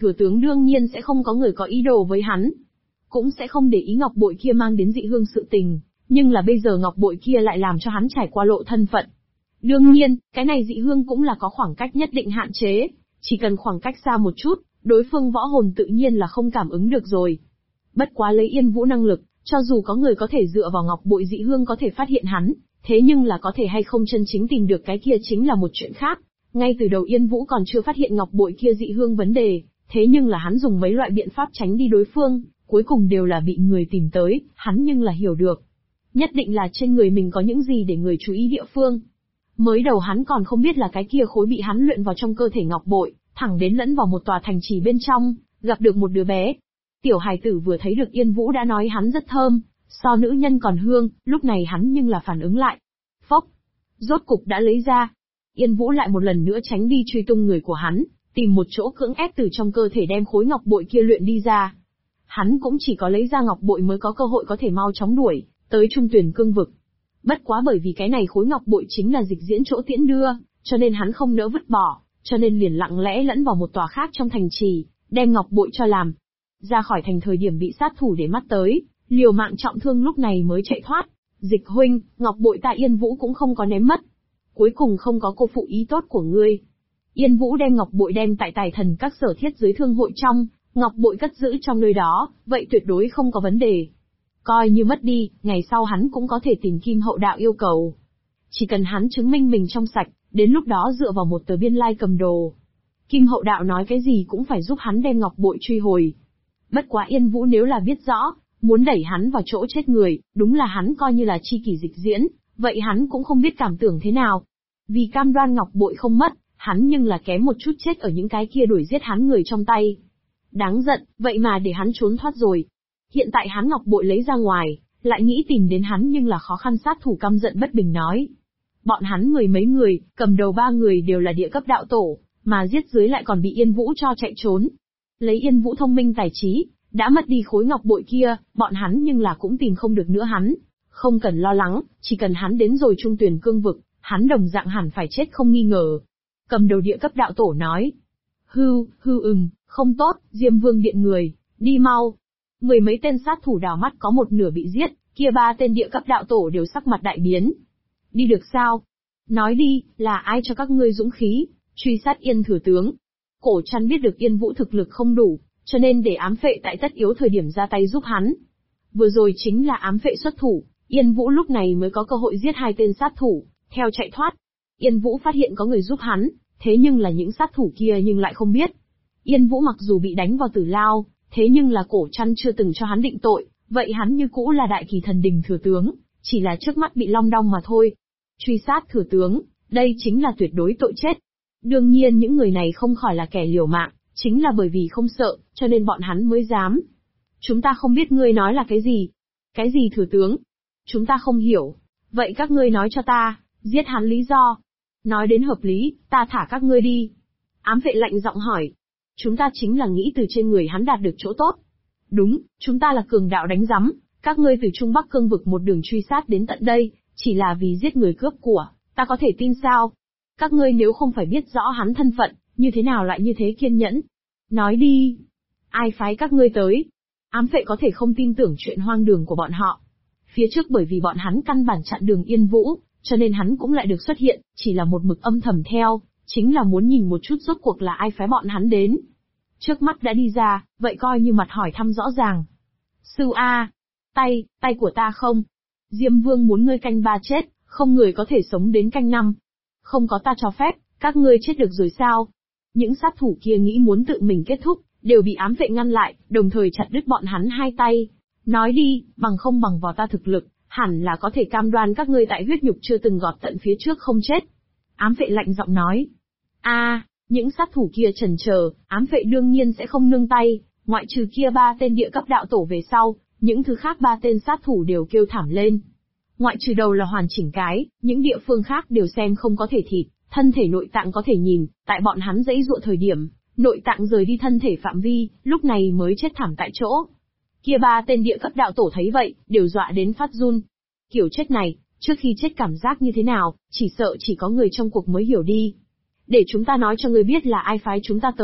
Thừa tướng đương nhiên sẽ không có người có ý đồ với hắn. Cũng sẽ không để ý ngọc bội kia mang đến dị hương sự tình, nhưng là bây giờ ngọc bội kia lại làm cho hắn trải qua lộ thân phận. Đương nhiên, cái này dị hương cũng là có khoảng cách nhất định hạn chế, chỉ cần khoảng cách xa một chút, đối phương võ hồn tự nhiên là không cảm ứng được rồi. Bất quá lấy Yên Vũ năng lực, cho dù có người có thể dựa vào ngọc bội dị hương có thể phát hiện hắn, thế nhưng là có thể hay không chân chính tìm được cái kia chính là một chuyện khác. Ngay từ đầu Yên Vũ còn chưa phát hiện ngọc bội kia dị hương vấn đề, thế nhưng là hắn dùng mấy loại biện pháp tránh đi đối phương, cuối cùng đều là bị người tìm tới, hắn nhưng là hiểu được. Nhất định là trên người mình có những gì để người chú ý địa phương. Mới đầu hắn còn không biết là cái kia khối bị hắn luyện vào trong cơ thể ngọc bội, thẳng đến lẫn vào một tòa thành trì bên trong, gặp được một đứa bé. Tiểu hài tử vừa thấy được Yên Vũ đã nói hắn rất thơm, so nữ nhân còn hương, lúc này hắn nhưng là phản ứng lại. Phốc, rốt cục đã lấy ra. Yên Vũ lại một lần nữa tránh đi truy tung người của hắn, tìm một chỗ cưỡng ép từ trong cơ thể đem khối ngọc bội kia luyện đi ra. Hắn cũng chỉ có lấy ra ngọc bội mới có cơ hội có thể mau chóng đuổi tới Trung Tuyền Cương vực. Bất quá bởi vì cái này khối ngọc bội chính là dịch diễn chỗ tiễn đưa, cho nên hắn không nỡ vứt bỏ, cho nên liền lặng lẽ lẫn vào một tòa khác trong thành trì, đem ngọc bội cho làm. Ra khỏi thành thời điểm bị sát thủ để mắt tới, liều mạng trọng thương lúc này mới chạy thoát. Dịch huynh, ngọc bội ta Yên Vũ cũng không có ném mất. Cuối cùng không có cô phụ ý tốt của ngươi. Yên Vũ đem ngọc bội đem tại Tài Thần các sở thiết dưới thương hội trong, ngọc bội cất giữ trong nơi đó, vậy tuyệt đối không có vấn đề. Coi như mất đi, ngày sau hắn cũng có thể tìm Kim Hậu Đạo yêu cầu. Chỉ cần hắn chứng minh mình trong sạch, đến lúc đó dựa vào một tờ biên lai cầm đồ. Kim Hậu Đạo nói cái gì cũng phải giúp hắn đem ngọc bội truy hồi. Bất quá Yên Vũ nếu là biết rõ, muốn đẩy hắn vào chỗ chết người, đúng là hắn coi như là chi kỷ dịch diễn, vậy hắn cũng không biết cảm tưởng thế nào. Vì cam đoan ngọc bội không mất, hắn nhưng là kém một chút chết ở những cái kia đuổi giết hắn người trong tay. Đáng giận, vậy mà để hắn trốn thoát rồi. Hiện tại hắn ngọc bội lấy ra ngoài, lại nghĩ tìm đến hắn nhưng là khó khăn. Sát thủ căm giận bất bình nói. Bọn hắn mười mấy người, cầm đầu 3 người đều là địa cấp đạo tổ, mà giết dưới lại còn bị Yên Vũ cho chạy trốn. Lấy Yên Vũ thông minh tài trí, đã mất đi khối ngọc bội kia, bọn hắn nhưng là cũng tìm không được nữa hắn. Không cần lo lắng, chỉ cần hắn đến rồi Trung Tuyền Cương vực, hắn đồng dạng hẳn phải chết không nghi ngờ. Cầm đầu địa cấp đạo tổ nói. Không tốt, Diêm Vương điện người, đi mau. Mười mấy tên sát thủ đảo mắt có một nửa bị giết, kia 3 tên địa cấp đạo tổ đều sắc mặt đại biến. Đi được sao? Nói đi, là ai cho các ngươi dũng khí, truy sát Yên thừa tướng? Cổ Trăn biết được Yên Vũ thực lực không đủ, cho nên để ám phệ tại tất yếu thời điểm ra tay giúp hắn. Vừa rồi chính là ám phệ xuất thủ, Yên Vũ lúc này mới có cơ hội giết 2 tên sát thủ, theo chạy thoát. Yên Vũ phát hiện có người giúp hắn, thế nhưng là những sát thủ kia nhưng lại không biết. Yên Vũ mặc dù bị đánh vào tử lao, thế nhưng là Cổ Trăn chưa từng cho hắn định tội, vậy hắn như cũ là đại kỳ thần đình thừa tướng, chỉ là trước mắt bị long đong mà thôi. Truy sát thừa tướng, đây chính là tuyệt đối tội chết. Đương nhiên những người này không khỏi là kẻ liều mạng, chính là bởi vì không sợ, cho nên bọn hắn mới dám. Chúng ta không biết ngươi nói là cái gì. Cái gì thừa tướng? Chúng ta không hiểu. Vậy các ngươi nói cho ta, giết hắn lý do. Nói đến hợp lý, ta thả các ngươi đi. Ám vệ lạnh giọng hỏi. Chúng ta chính là nghĩ từ trên người hắn đạt được chỗ tốt. Đúng, chúng ta là cường đạo đánh rắm, các ngươi từ Trung Bắc Cương vực một đường truy sát đến tận đây, chỉ là vì giết người cướp của, ta có thể tin sao? Các ngươi nếu không phải biết rõ hắn thân phận, như thế nào lại như thế kiên nhẫn? Nói đi. Ai phái các ngươi tới? Ám vệ có thể không tin tưởng chuyện hoang đường của bọn họ. Phía trước bởi vì bọn hắn căn bản chặn đường Yên Vũ, cho nên hắn cũng lại được xuất hiện, chỉ là một mực âm thầm theo, chính là muốn nhìn một chút rốt cuộc là ai phái bọn hắn đến. Trước mắt đã đi ra, vậy coi như mặt hỏi thăm rõ ràng. Sư A, tay của ta không? Diêm Vương muốn ngươi canh 3 chết, không người có thể sống đến canh 5. Không có ta cho phép, các ngươi chết được rồi sao? Những sát thủ kia nghĩ muốn tự mình kết thúc, đều bị ám vệ ngăn lại, đồng thời chặt đứt bọn hắn 2 tay. Nói đi, bằng không bằng vào ta thực lực, hẳn là có thể cam đoan các ngươi tại huyết nhục chưa từng gọt tận phía trước không chết. Ám vệ lạnh giọng nói. Những sát thủ kia chần chờ, ám vệ đương nhiên sẽ không nương tay, ngoại trừ kia 3 tên địa cấp đạo tổ về sau, những thứ khác 3 tên sát thủ đều kêu thảm lên. Ngoại trừ đầu là hoàn chỉnh cái, những địa phương khác đều xem không có thể thịt, thân thể nội tạng có thể nhìn, tại bọn hắn giãy giụa thời điểm, nội tạng rời đi thân thể phạm vi, lúc này mới chết thảm tại chỗ. Kia 3 tên địa cấp đạo tổ thấy vậy, đều dọa đến phát run. Kiểu chết này, trước khi chết cảm giác như thế nào, chỉ sợ chỉ có người trong cuộc mới hiểu đi. Để chúng ta nói cho ngươi biết là ai phái chúng ta tới,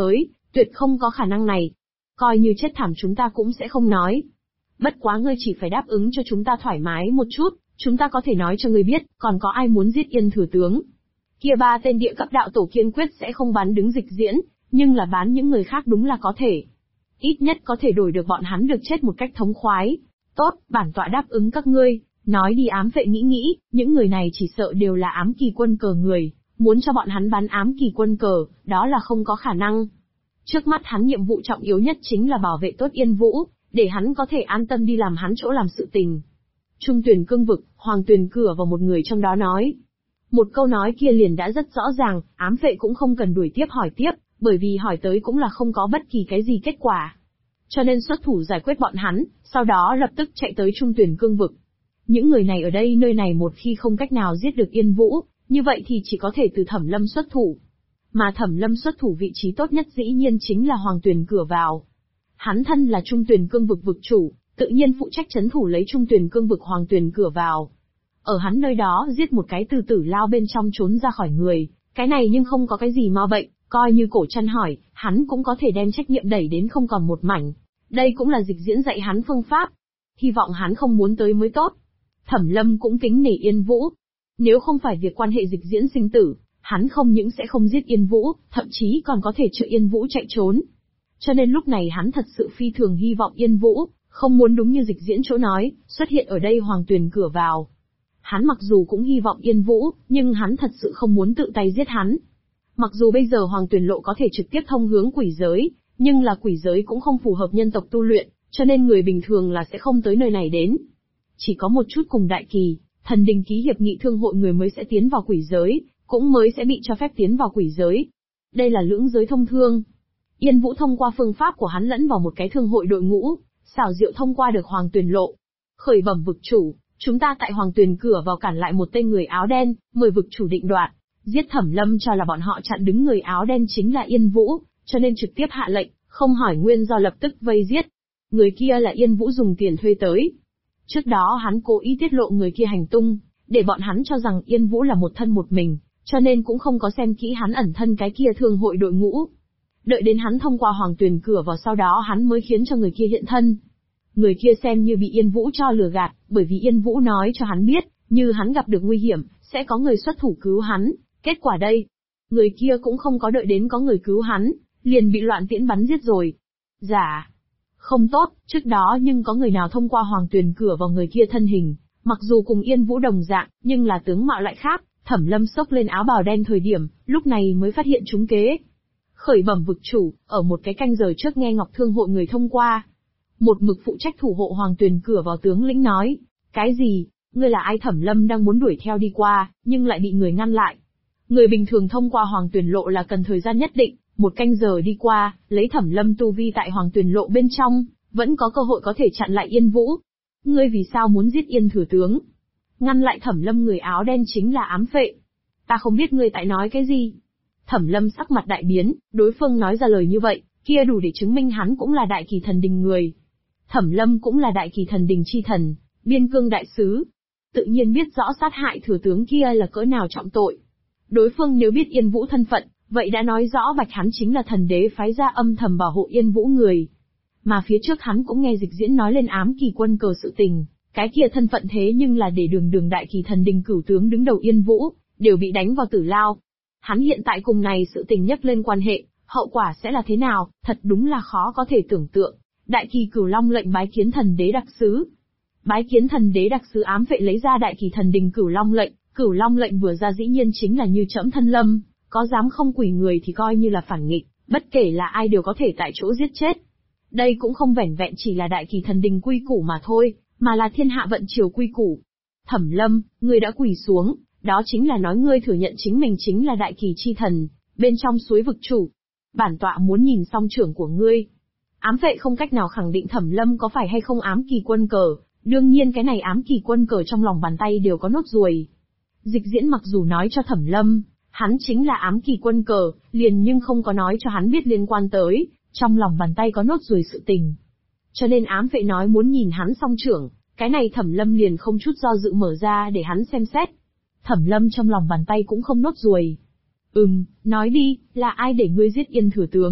Tuyệt không có khả năng này. Coi như chết thảm chúng ta cũng sẽ không nói. Bất quá ngươi chỉ phải đáp ứng cho chúng ta thoải mái một chút, chúng ta có thể nói cho ngươi biết, còn có ai muốn giết Yên thừa tướng. Kia 3 tên địa cấp đạo tổ kiên quyết sẽ không bán đứng Dịch Diễn, nhưng là bán những người khác đúng là có thể. Ít nhất có thể đổi được bọn hắn được chết một cách thống khoái. Tốt, bản tọa đáp ứng các ngươi. Nói đi. Ám vệ nghĩ, những người này chỉ sợ đều là ám kỳ quân cờ người, muốn cho bọn hắn bán ám kỳ quân cờ, đó là không có khả năng. Trước mắt hắn nhiệm vụ trọng yếu nhất chính là bảo vệ tốt Yên Vũ, để hắn có thể an tâm đi làm hắn chỗ làm sự tình. Trung Tuyền cương vực, Hoàng Tuyền cửa vào một người trong đó nói. Một câu nói kia liền đã rất rõ ràng, ám vệ cũng không cần đuổi tiếp hỏi tiếp, bởi vì hỏi tới cũng là không có bất kỳ cái gì kết quả. Cho nên xuất thủ giải quyết bọn hắn, sau đó lập tức chạy tới Trung Tuyền cương vực. Những người này ở đây nơi này một khi không cách nào giết được Yên Vũ, như vậy thì chỉ có thể từ Thẩm Lâm xuất thủ. Mà Thẩm Lâm xuất thủ vị trí tốt nhất dĩ nhiên chính là Hoàng Tuyền cửa vào. Hắn thân là Trung Tuyền cương vực vực chủ, tự nhiên phụ trách trấn thủ lấy Trung Tuyền cương vực Hoàng Tuyền cửa vào. Ở hắn nơi đó giết một cái từ tử lao bên trong trốn ra khỏi người, cái này nhưng không có cái gì ma bệnh, coi như Cổ Trăn hỏi, hắn cũng có thể đem trách nhiệm đẩy đến không còn một mảnh. Đây cũng là Dịch Diễn dạy hắn phương pháp. Hy vọng hắn không muốn tới mới tốt. Thẩm Lâm cũng kính nể Yên Vũ. Nếu không phải việc quan hệ Dịch Diễn sinh tử, hắn không những sẽ không giết Yên Vũ, thậm chí còn có thể trợ Yên Vũ chạy trốn. Cho nên lúc này hắn thật sự phi thường hy vọng Yên Vũ, không muốn đúng như Dịch Diễn chỗ nói, xuất hiện ở đây Hoàng Tuyền cửa vào. Hắn mặc dù cũng hy vọng Yên Vũ, nhưng hắn thật sự không muốn tự tay giết hắn. Mặc dù bây giờ Hoàng Tuyền lộ có thể trực tiếp thông hướng quỷ giới, nhưng là quỷ giới cũng không phù hợp nhân tộc tu luyện, cho nên người bình thường là sẽ không tới nơi này đến. Chỉ có một chút cùng đại kỳ, thần đình ký hiệp nghị thương hội người mới sẽ tiến vào quỷ giới, cũng mới sẽ bị cho phép tiến vào quỷ giới. Đây là lưỡng giới thông thương. Yên Vũ thông qua phương pháp của hắn lẫn vào một cái thương hội đội ngũ, xảo diệu thông qua được Hoàng Tuyền lộ. Khởi bẩm vực chủ, chúng ta tại Hoàng Tuyền cửa vào cản lại một tên người áo đen, mời vực chủ định đoạt. Giết Thẩm Lâm cho là bọn họ chặn đứng người áo đen chính là Yên Vũ, cho nên trực tiếp hạ lệnh, không hỏi nguyên do lập tức vây giết. Người kia là Yên Vũ dùng tiền thuê tới. Trước đó hắn cố ý tiết lộ người kia hành tung, để bọn hắn cho rằng Yên Vũ là một thân một mình, cho nên cũng không có xem kỹ hắn ẩn thân cái kia thương hội đội ngũ. Đợi đến hắn thông qua Hoàng Tuyền cửa vào sau đó hắn mới khiến cho người kia hiện thân. Người kia xem như bị Yên Vũ cho lừa gạt, bởi vì Yên Vũ nói cho hắn biết, như hắn gặp được nguy hiểm, sẽ có người xuất thủ cứu hắn. Kết quả đây, người kia cũng không có đợi đến có người cứu hắn, liền bị loạn tiễn bắn giết rồi. Giả. Không tốt, trước đó nhưng có người nào thông qua Hoàng Tuyền cửa vào người kia thân hình, mặc dù cùng Yên Vũ đồng dạng, nhưng là tướng mạo lại khác. Thẩm Lâm xốc lên áo bào đen thời điểm, lúc này mới phát hiện trúng kế. Khởi bẩm vực chủ, ở một cái canh giờ trước nghe Ngọc Thương hội người thông qua. Một mực phụ trách thủ hộ Hoàng Tuyền cửa vào tướng lĩnh nói, cái gì, ngươi là ai? Thẩm Lâm đang muốn đuổi theo đi qua, nhưng lại bị người ngăn lại. Người bình thường thông qua Hoàng Tuyền lộ là cần thời gian nhất định, một canh giờ đi qua, lấy Thẩm Lâm tu vi tại Hoàng Tuyền lộ bên trong, vẫn có cơ hội có thể chặn lại Yên Vũ. Ngươi vì sao muốn giết Yên thừa tướng? Ngăn lại Thẩm Lâm người áo đen chính là ám phệ. Ta không biết ngươi tại nói cái gì. Thẩm Lâm sắc mặt đại biến, đối phương nói ra lời như vậy, kia đủ để chứng minh hắn cũng là đại kỳ thần đình người. Thẩm Lâm cũng là đại kỳ thần đình chi thần, biên cương đại sứ. Tự nhiên biết rõ sát hại thừa tướng kia là cỡ nào trọng tội. Đối phương nếu biết Yên Vũ thân phận, vậy đã nói rõ bạch hắn chính là thần đế phái ra âm thầm bảo hộ Yên Vũ người. Mà phía trước hắn cũng nghe Dịch Diễn nói lên ám kỳ quân cờ sự tình, cái kia thân phận thế nhưng là để đường đại kỳ thần đình cửu tướng đứng đầu Yên Vũ, đều bị đánh vào tử lao. Hắn hiện tại cùng này sự tình nhắc lên quan hệ, hậu quả sẽ là thế nào, thật đúng là khó có thể tưởng tượng. Đại kỳ Cửu Long lệnh bái kiến thần đế đặc sứ. Bái kiến thần đế đặc sứ. Ám vệ lấy ra đại kỳ thần đình Cửu Long lệnh vừa ra dĩ nhiên chính là như trẫm thân lâm, có dám không quỷ người thì coi như là phản nghịch, bất kể là ai đều có thể tại chỗ giết chết. Đây cũng không vẻn vẹn chỉ là đại kỳ thần đình quy củ mà thôi, mà là thiên hạ vận triều quy củ. Thẩm Lâm, ngươi đã quỳ xuống, đó chính là nói ngươi thừa nhận chính mình chính là đại kỳ chi thần, bên trong suối vực chủ. Bản tọa muốn nhìn song trưởng của ngươi. Ám vệ không cách nào khẳng định Thẩm Lâm có phải hay không ám kỳ quân cờ, đương nhiên cái này ám kỳ quân cờ trong lòng bàn tay đều có nốt ruồi. Dịch Diễn mặc dù nói cho Thẩm Lâm, hắn chính là ám kỳ quân cờ, liền nhưng không có nói cho hắn biết liên quan tới, trong lòng bàn tay có nốt ruồi sự tình. Cho nên ám vệ nói muốn nhìn hắn song trưởng, cái này Thẩm Lâm liền không chút do dự mở ra để hắn xem xét. Thẩm Lâm trong lòng bàn tay cũng không nốt ruồi. Nói đi, là ai để ngươi giết Yên thừa tướng?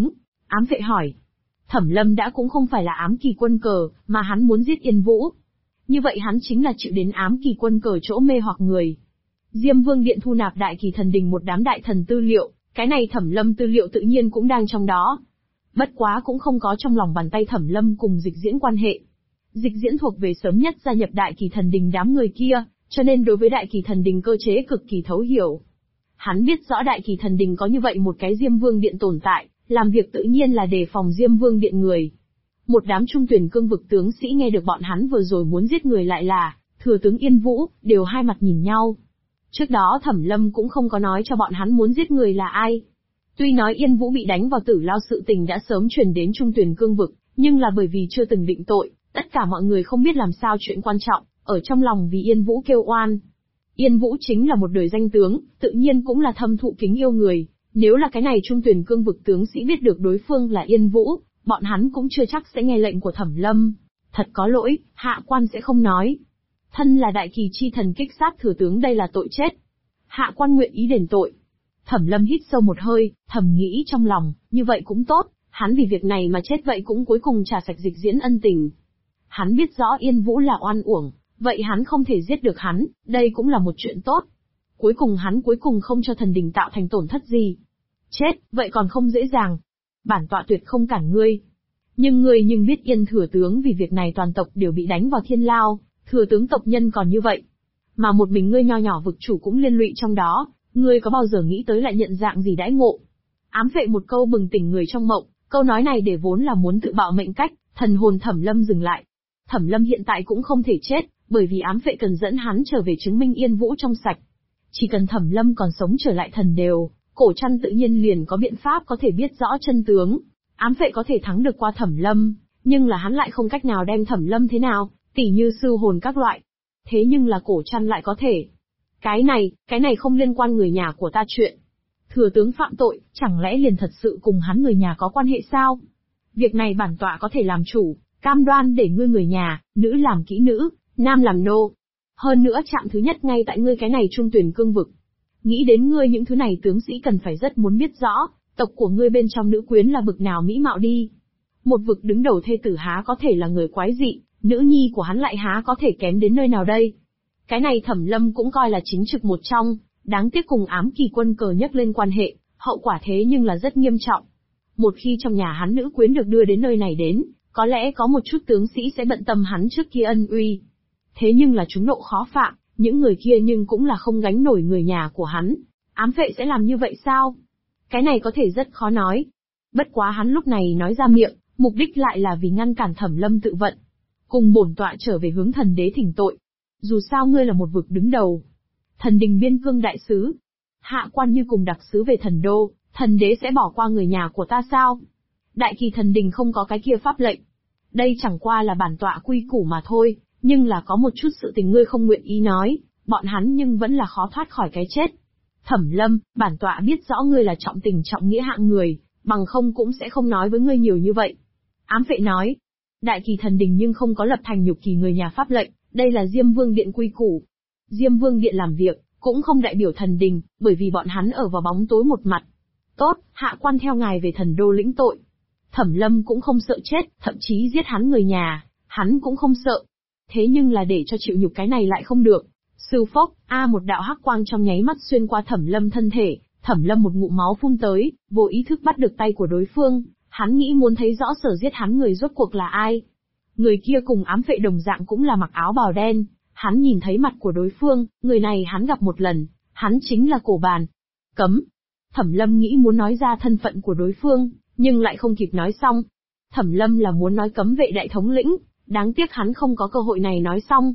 Ám vệ hỏi. Thẩm Lâm đã cũng không phải là ám kỳ quân cờ, mà hắn muốn giết Yên Vũ. Như vậy hắn chính là chịu đến ám kỳ quân cờ chỗ mê hoặc người. Diêm Vương Điện thu nạp Đại Kỳ Thần Đình một đám đại thần tư liệu, cái này Thẩm Lâm tư liệu tự nhiên cũng đang trong đó. Bất quá cũng không có trong lòng bàn tay Thẩm Lâm cùng Dịch Diễn quan hệ. Dịch Diễn thuộc về sớm nhất gia nhập Đại Kỳ Thần Đình đám người kia, cho nên đối với Đại Kỳ Thần Đình cơ chế cực kỳ thấu hiểu. Hắn biết rõ Đại Kỳ Thần Đình có như vậy một cái Diêm Vương Điện tồn tại, làm việc tự nhiên là đề phòng Diêm Vương Điện người. Một đám trung tuyển cương vực tướng sĩ nghe được bọn hắn vừa rồi muốn giết người lại là thừa tướng Yên Vũ, đều hai mặt nhìn nhau. Trước đó Thẩm Lâm cũng không có nói cho bọn hắn muốn giết người là ai. Tuy nói Yên Vũ bị đánh vào tử lao sự tình đã sớm truyền đến trung tuyển cương vực, nhưng là bởi vì chưa từng định tội, tất cả mọi người không biết làm sao chuyện quan trọng, ở trong lòng vì Yên Vũ kêu oan. Yên Vũ chính là một đời danh tướng, tự nhiên cũng là thâm thụ kính yêu người. Nếu là cái này trung tuyển cương vực tướng sĩ biết được đối phương là Yên Vũ, bọn hắn cũng chưa chắc sẽ nghe lệnh của Thẩm Lâm. Thật có lỗi, hạ quan sẽ không nói. Thân là Đại Kỳ chi thần kích sát thừa tướng, đây là tội chết. Hạ quan nguyện ý đền tội. Thẩm Lâm hít sâu một hơi, thầm nghĩ trong lòng, như vậy cũng tốt, hắn vì việc này mà chết vậy cũng cuối cùng trả sạch Dịch Diễn ân tình. Hắn biết rõ Yên Vũ là oan uổng, vậy hắn không thể giết được hắn, đây cũng là một chuyện tốt. Cuối cùng không cho thần đình tạo thành tổn thất gì. Chết, vậy còn không dễ dàng. Bản tọa tuyệt không cản ngươi. Nhưng ngươi biết Yên thừa tướng vì việc này toàn tộc đều bị đánh vào thiên lao, thừa tướng tộc nhân còn như vậy. Mà một mình ngươi nho nhỏ vực chủ cũng liên lụy trong đó, ngươi có bao giờ nghĩ tới lại nhận dạng gì đãi ngộ? Ám vệ một câu bừng tỉnh người trong mộng, câu nói này để vốn là muốn tự bạo mệnh cách, thần hồn Thẩm Lâm dừng lại. Thẩm Lâm hiện tại cũng không thể chết, bởi vì ám vệ cần dẫn hắn trở về chứng minh Yên Vũ trong sạch. Chỉ cần Thẩm Lâm còn sống trở lại thần đều, Cổ Trăn tự nhiên liền có biện pháp có thể biết rõ chân tướng. Ám vệ có thể thắng được qua Thẩm Lâm, nhưng là hắn lại không cách nào đem Thẩm Lâm thế nào, tỉ như sư hồn các loại. Thế nhưng là Cổ Trăn lại có thể. Cái này không liên quan người nhà của ta chuyện. Thừa tướng phạm tội, chẳng lẽ liền thật sự cùng hắn người nhà có quan hệ sao? Việc này bản tọa có thể làm chủ, cam đoan để ngươi người nhà, nữ làm kỹ nữ, nam làm nô. Hơn nữa chạm thứ nhất ngay tại ngươi cái này trung tuyển cương vực. Nghĩ đến ngươi những thứ này tướng sĩ cần phải rất muốn biết rõ, tộc của ngươi bên trong nữ quyến là bực nào mỹ mạo đi. Một vực đứng đầu thê tử há có thể là người quái dị, nữ nhi của hắn lại há có thể kém đến nơi nào đây. Cái này Thẩm Lâm cũng coi là chính trực một trong, đáng tiếc cùng ám kỳ quân cờ nhắc lên quan hệ, hậu quả thế nhưng là rất nghiêm trọng. Một khi trong nhà hắn nữ quyến được đưa đến nơi này đến, có lẽ có một chút tướng sĩ sẽ bận tâm hắn trước kia ân uy. Thế nhưng là chúng nộ khó phạm, những người kia nhưng cũng là không gánh nổi người nhà của hắn. Ám vệ sẽ làm như vậy sao? Cái này có thể rất khó nói. Bất quá hắn lúc này nói ra miệng, mục đích lại là vì ngăn cản Thẩm Lâm tự vận. Cùng bổn tọa trở về hướng thần đế thỉnh tội. Dù sao ngươi là một vực đứng đầu. Thần đình biên cương đại sứ. Hạ quan như cùng đặc sứ về thần đô, thần đế sẽ bỏ qua người nhà của ta sao? Đại Kỳ thần đình không có cái kia pháp lệnh. Đây chẳng qua là bản tọa quy củ mà thôi, nhưng là có một chút sự tình ngươi không nguyện ý nói, bọn hắn nhưng vẫn là khó thoát khỏi cái chết. Thẩm Lâm, bản tọa biết rõ ngươi là trọng tình trọng nghĩa hạng người, bằng không cũng sẽ không nói với ngươi nhiều như vậy. Ám vệ nói, Đại Kỳ thần đình nhưng không có lập thành nhục kỳ người nhà pháp lệnh, đây là Diêm Vương Điện quy củ. Diêm Vương Điện làm việc, cũng không đại biểu thần đình, bởi vì bọn hắn ở vào bóng tối một mặt. Tốt, hạ quan theo ngài về thần đô lĩnh tội. Thẩm Lâm cũng không sợ chết, thậm chí giết hắn người nhà, hắn cũng không sợ. Thế nhưng là để cho chịu nhục cái này lại không được. Sư phốc, một đạo hắc quang trong nháy mắt xuyên qua Thẩm Lâm thân thể, Thẩm Lâm một ngụm máu phun tới, vô ý thức bắt được tay của đối phương, hắn nghĩ muốn thấy rõ sở giết hắn người rốt cuộc là ai. Người kia cùng ám vệ đồng dạng cũng là mặc áo bào đen, hắn nhìn thấy mặt của đối phương, người này hắn gặp một lần, hắn chính là Cổ Bàn. Cấm. Thẩm Lâm nghĩ muốn nói ra thân phận của đối phương, nhưng lại không kịp nói xong. Thẩm Lâm là muốn nói cấm vệ đại thống lĩnh, đáng tiếc hắn không có cơ hội này nói xong.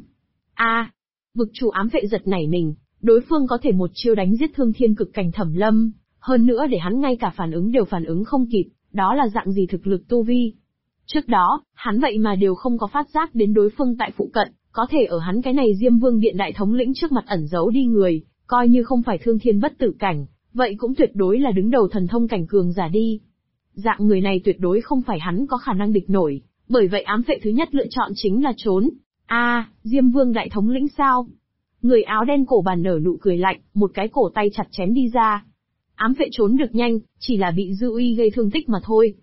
Vực chủ ám vệ giật nảy mình, đối phương có thể một chiêu đánh giết thương thiên cực cảnh Thẩm Lâm, hơn nữa để hắn ngay cả phản ứng đều phản ứng không kịp, đó là dạng gì thực lực tu vi. Trước đó, hắn vậy mà đều không có phát giác đến đối phương tại phụ cận, có thể ở hắn cái này Diêm Vương Điện đại thống lĩnh trước mặt ẩn giấu đi người, coi như không phải thương thiên bất tử cảnh, vậy cũng tuyệt đối là đứng đầu thần thông cảnh cường giả đi. Dạng người này tuyệt đối không phải hắn có khả năng địch nổi, bởi vậy ám vệ thứ nhất lựa chọn chính là trốn. Diêm Vương đại thống lĩnh sao? Người áo đen Cổ Bàn nở nụ cười lạnh, một cái cổ tay chặt chém đi ra. Ám vệ trốn được nhanh, chỉ là bị dư uy gây thương tích mà thôi.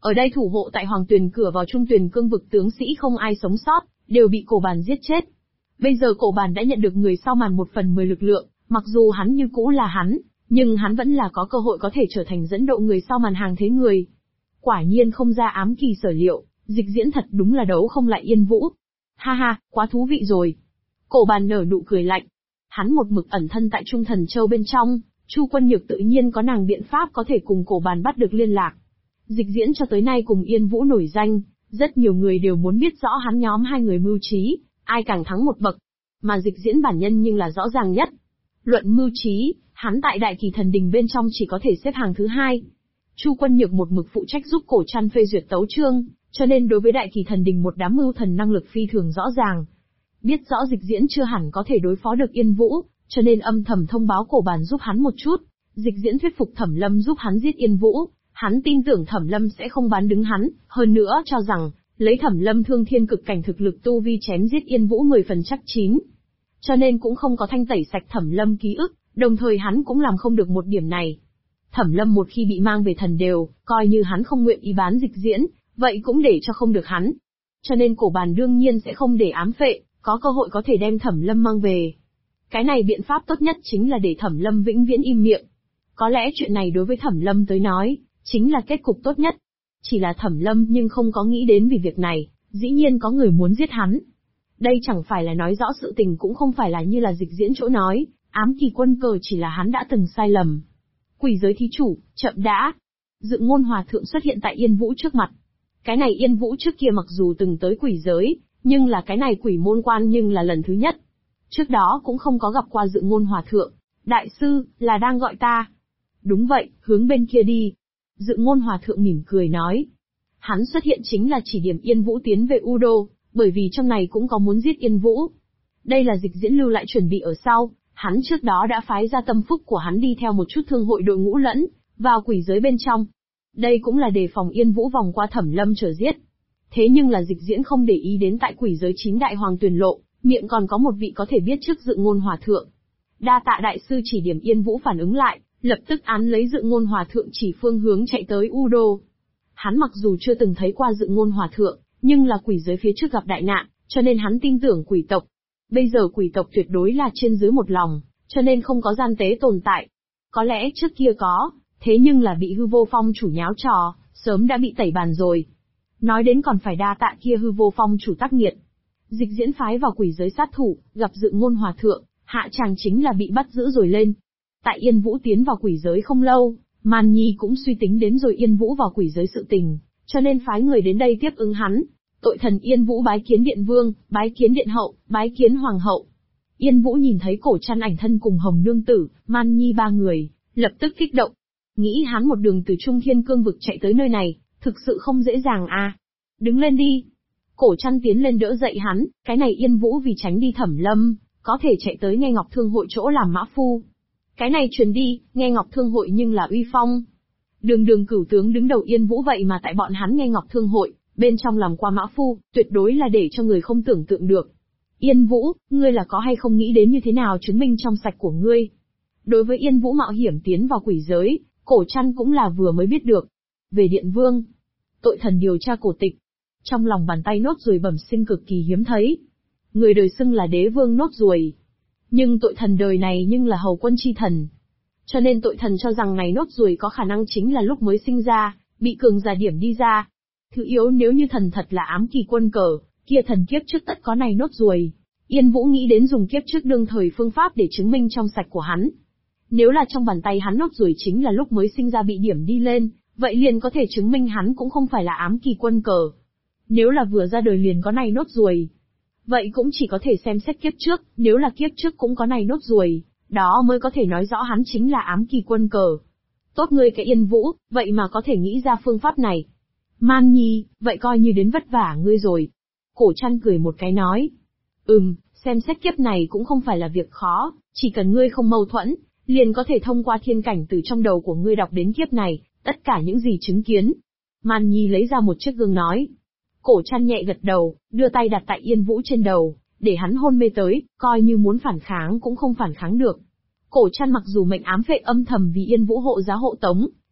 Ở đây thủ hộ tại Hoàng Tuyền cửa vào Trung Tuyền cương vực tướng sĩ không ai sống sót, đều bị Cổ Bàn giết chết. Bây giờ Cổ Bàn đã nhận được người sau màn 1/10 lực lượng, mặc dù hắn như cũ là hắn, nhưng hắn vẫn là có cơ hội có thể trở thành dẫn độ người sau màn hàng thế người. Quả nhiên không ra ám kỳ sở liệu, Dịch Diễn thật đúng là đấu không lại Yên Vũ. Ha ha, quá thú vị rồi. Cổ Bàn nở nụ cười lạnh. Hắn một mực ẩn thân tại Trung Thần Châu bên trong, Chu Quân Nhược tự nhiên có nàng biện pháp có thể cùng Cổ Bàn bắt được liên lạc. Dịch Diễn cho tới nay cùng Yên Vũ nổi danh, rất nhiều người đều muốn biết rõ hắn nhóm hai người mưu trí, ai càng thắng một bậc. Mà Dịch Diễn bản nhân nhưng là rõ ràng nhất. Luận mưu trí, hắn tại Đại Kỳ Thần Đình bên trong chỉ có thể xếp hàng thứ 2. Chu Quân Nhược một mực phụ trách giúp Cổ Trăn phê duyệt tấu chương, cho nên đối với Đại Kỳ Thần Đình một đám mưu thần năng lực phi thường rõ ràng. Biết rõ Dịch Diễn chưa hẳn có thể đối phó được Yên Vũ, cho nên âm thầm thông báo Cổ Bàn giúp hắn một chút. Dịch Diễn thuyết phục Thẩm Lâm giúp hắn giết Yên Vũ, hắn tin tưởng Thẩm Lâm sẽ không bán đứng hắn, hơn nữa cho rằng, lấy Thẩm Lâm thương thiên cực cảnh thực lực tu vi chém giết Yên Vũ 10 phần chắc chín. Cho nên cũng không có thanh tẩy sạch Thẩm Lâm ký ức, đồng thời hắn cũng làm không được một điểm này. Thẩm Lâm một khi bị mang về thần đều, coi như hắn không nguyện ý bán Dịch Diễn, vậy cũng để cho không được hắn. Cho nên Cổ Bàn đương nhiên sẽ không để ám phệ, có cơ hội có thể đem Thẩm Lâm mang về. Cái này biện pháp tốt nhất chính là để Thẩm Lâm vĩnh viễn im miệng. Có lẽ chuyện này đối với Thẩm Lâm tới nói, chính là kết cục tốt nhất. Chỉ là Thẩm Lâm nhưng không có nghĩ đến vì việc này, dĩ nhiên có người muốn giết hắn. Đây chẳng phải là nói rõ sự tình cũng không phải là như là Dịch Diễn chỗ nói, ám kỳ quân cờ chỉ là hắn đã từng sai lầm. Quỷ giới thí chủ, chậm đã. Dự Ngôn Hòa Thượng xuất hiện tại Yên Vũ trước mặt. Cái này Yên Vũ trước kia mặc dù từng tới quỷ giới, nhưng là cái này quỷ môn quan nhưng là lần thứ nhất. Trước đó cũng không có gặp qua Dự Ngôn Hòa Thượng. Đại sư, là đang gọi ta. Đúng vậy, hướng bên kia đi. Dự Ngôn Hòa Thượng mỉm cười nói. Hắn xuất hiện chính là chỉ điểm Yên Vũ tiến về U Đô, bởi vì trong này cũng có muốn giết Yên Vũ. Đây là Dịch Diễn lưu lại chuẩn bị ở sau, hắn trước đó đã phái ra tâm phúc của hắn đi theo một chút thương hội đội ngũ lẫn, vào quỷ giới bên trong. Đây cũng là đề phòng Yên Vũ vòng qua Thẩm Lâm trở giết. Thế nhưng là Dịch Diễn không để ý đến tại quỷ giới 9 đại hoàng tuyển lộ, miệng còn có một vị có thể biết trước Dự Ngôn Hòa Thượng. Đa tạ đại sư chỉ điểm Yên Vũ phản ứng lại, lập tức án lấy Dự Ngôn Hòa Thượng chỉ phương hướng chạy tới U Đô. Hắn mặc dù chưa từng thấy qua Dự Ngôn Hòa Thượng, nhưng là quỷ giới phía trước gặp đại nạn, cho nên hắn tin tưởng quỷ tộc. Bây giờ quỷ tộc tuyệt đối là trên dưới một lòng, cho nên không có gian tế tồn tại. Có lẽ trước kia có, thế nhưng là bị Hư Vô Phong chủ nháo trò, sớm đã bị tẩy bàn rồi. Nói đến còn phải đa tạ kia Hư Vô Phong chủ tác nghiệt. Dịch Diễn phái vào quỷ giới sát thủ, gặp Dự Ngôn Hòa Thượng, hạ chàng chính là bị bắt giữ rồi lên. Tại Yên Vũ tiến vào quỷ giới không lâu, Man Nhi cũng suy tính đến rồi Yên Vũ vào quỷ giới sự tình, cho nên phái người đến đây tiếp ứng hắn. Tội thần Yên Vũ bái kiến điện vương, bái kiến điện hậu, bái kiến hoàng hậu. Yên Vũ nhìn thấy Cổ Trăn ảnh thân cùng Hồng Nương Tử, Man Nhi ba người, lập tức kích động. Nghĩ hắn một đường từ Trung Thiên Cương vực chạy tới nơi này, thực sự không dễ dàng à. Đứng lên đi. Cổ Trăn tiến lên đỡ dậy hắn, cái này Yên Vũ vì tránh đi Thẩm Lâm, có thể chạy tới Nghe Ngọc Thương hội chỗ làm mã phu. Cái này truyền đi, Nghe Ngọc Thương hội nhưng là uy phong. Đường cửu tướng đứng đầu Yên Vũ vậy mà tại bọn hắn Nghe Ngọc Thương hội, bên trong làm qua mã phu, tuyệt đối là để cho người không tưởng tượng được. Yên Vũ, ngươi là có hay không nghĩ đến như thế nào chứng minh trong sạch của ngươi? Đối với Yên Vũ mạo hiểm tiến vào quỷ giới, Cổ Trăn cũng là vừa mới biết được. Về điện vương, tội thần điều tra cổ tịch. Trong lòng bàn tay nốt ruồi bẩm sinh cực kỳ hiếm thấy. Người đời xưng là đế vương nốt ruồi. Nhưng tội thần đời này nhưng là hầu quân chi thần. Cho nên tội thần cho rằng này nốt ruồi có khả năng chính là lúc mới sinh ra, bị cường giả điểm đi ra. Thứ yếu nếu như thần thật là ám kỳ quân cờ, kia thần kiếp trước tất có này nốt ruồi. Yên Vũ nghĩ đến dùng kiếp trước đương thời phương pháp để chứng minh trong sạch của hắn. Nếu là trong bàn tay hắn nốt ruồi chính là lúc mới sinh ra bị điểm đi lên, vậy liền có thể chứng minh hắn cũng không phải là ám kỳ quân cờ. Nếu là vừa ra đời liền có này nốt ruồi, vậy cũng chỉ có thể xem xét kiếp trước, nếu là kiếp trước cũng có này nốt ruồi, đó mới có thể nói rõ hắn chính là ám kỳ quân cờ. Tốt ngươi cái Yên Vũ, vậy mà có thể nghĩ ra phương pháp này. Man Nhi, vậy coi như đến vất vả ngươi rồi. Cổ Trăn cười một cái nói. Xem xét kiếp này cũng không phải là việc khó, chỉ cần ngươi không mâu thuẫn, liền có thể thông qua thiên cảnh từ trong đầu của ngươi đọc đến kiếp này, tất cả những gì chứng kiến. Man Nhi lấy ra một chiếc gương nói. Cổ Trăn nhẹ gật đầu, đưa tay đặt tại Yên Vũ trên đầu, để hắn hôn mê tới, coi như muốn phản kháng cũng không phản kháng được. Cổ Trăn mặc dù mệnh ám phệ âm thầm vì Yên Vũ hộ giá hộ tống,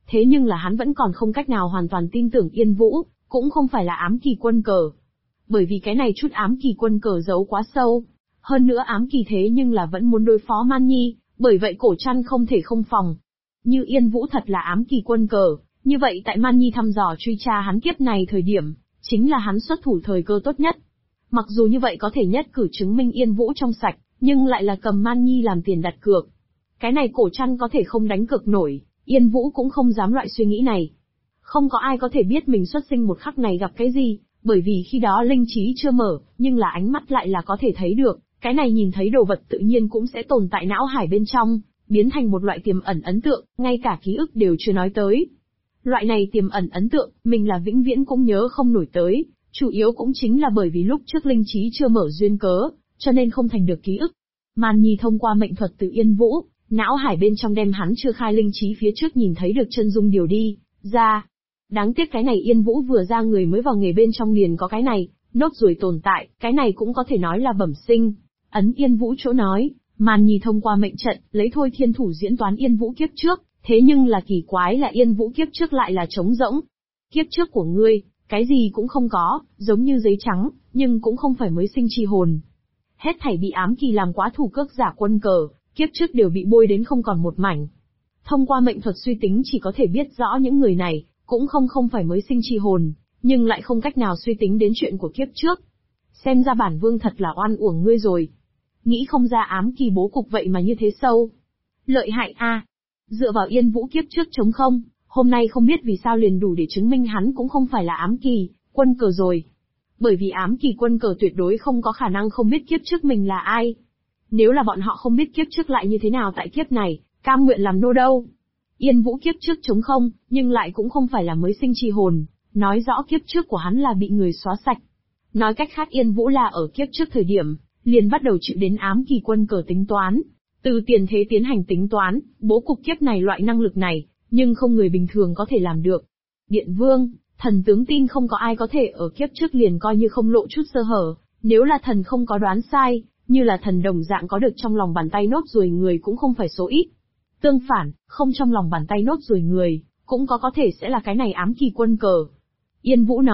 Thế nhưng là hắn vẫn còn không cách nào hoàn toàn tin tưởng Yên Vũ, cũng không phải là ám kỳ quân cờ. Bởi vì cái này chút ám kỳ quân cờ giấu quá sâu. Hơn nữa ám kỳ thế nhưng là vẫn muốn đối phó Man Nhi, bởi vậy cổ trăn không thể không phòng. Như Yên Vũ thật là ám kỳ quân cờ, như vậy tại Man Nhi thăm dò truy tra hắn kiếp này thời điểm, chính là hắn xuất thủ thời cơ tốt nhất. Mặc dù như vậy có thể nhất cử chứng minh Yên Vũ trong sạch, nhưng lại là cầm Man Nhi làm tiền đặt cược. Cái này cổ trăn có thể không đánh cược nổi, Yên Vũ cũng không dám loại suy nghĩ này. Không có ai có thể biết mình xuất sinh một khắc này gặp cái gì, bởi vì khi đó linh trí chưa mở, nhưng là ánh mắt lại là có thể thấy được, cái này nhìn thấy đồ vật tự nhiên cũng sẽ tồn tại não hải bên trong, biến thành một loại tiềm ẩn ấn tượng, ngay cả ký ức đều chưa nói tới. Loại này tiềm ẩn ấn tượng, mình là vĩnh viễn cũng nhớ không nổi tới, chủ yếu cũng chính là bởi vì lúc trước linh trí chưa mở duyên cớ, cho nên không thành được ký ức. Man Nhi thông qua mệnh thuật từ Yên Vũ, não hải bên trong đem hắn chưa khai linh trí phía trước nhìn thấy được chân dung điều đi ra. Đáng tiếc cái này Yên Vũ vừa ra người mới vào nghề bên trong liền có cái này, nốt ruồi tồn tại, cái này cũng có thể nói là bẩm sinh. Ấn Yên Vũ chỗ nói, Man Nhi thông qua mệnh trận, lấy thôi thiên thủ diễn toán Yên Vũ kiếp trước, thế nhưng là kỳ quái là Yên Vũ kiếp trước lại là trống rỗng. Kiếp trước của ngươi, cái gì cũng không có, giống như giấy trắng, nhưng cũng không phải mới sinh chi hồn. Hết thảy bị ám kỳ làm quá thủ cước giả quân cờ, kiếp trước đều bị bôi đến không còn một mảnh. Thông qua mệnh thuật suy tính chỉ có thể biết rõ những người này, cũng không phải mới sinh chi hồn, nhưng lại không cách nào suy tính đến chuyện của kiếp trước. Xem ra bản vương thật là oan uổng ngươi rồi. Nghĩ không ra ám kỳ bố cục vậy mà như thế sâu. Lợi hại a. Dựa vào Yên Vũ kiếp trước trống không, hôm nay không biết vì sao liền đủ để chứng minh hắn cũng không phải là ám kỳ, quân cờ rồi. Bởi vì ám kỳ quân cờ tuyệt đối không có khả năng không biết kiếp trước mình là ai. Nếu là bọn họ không biết kiếp trước lại như thế nào tại kiếp này, cam nguyện làm nô đâu. Yên Vũ kiếp trước trống không, nhưng lại cũng không phải là mới sinh chi hồn, nói rõ kiếp trước của hắn là bị người xóa sạch. Nói cách khác Yên Vũ là ở kiếp trước thời điểm, liền bắt đầu chịu đến ám kỳ quân cờ tính toán. Từ tiền thế tiến hành tính toán, bố cục kiếp này loại năng lực này, nhưng không người bình thường có thể làm được. Điện Vương, thần tướng tin không có ai có thể ở kiếp trước liền coi như không lộ chút sơ hở, nếu là thần không có đoán sai, như là thần đồng dạng có được trong lòng bàn tay nốt ruồi người cũng không phải số ít. Tương phản, không trong lòng bàn tay nốt ruồi người, cũng có thể sẽ là cái này ám kỳ quân cờ. Yên Vũ nói.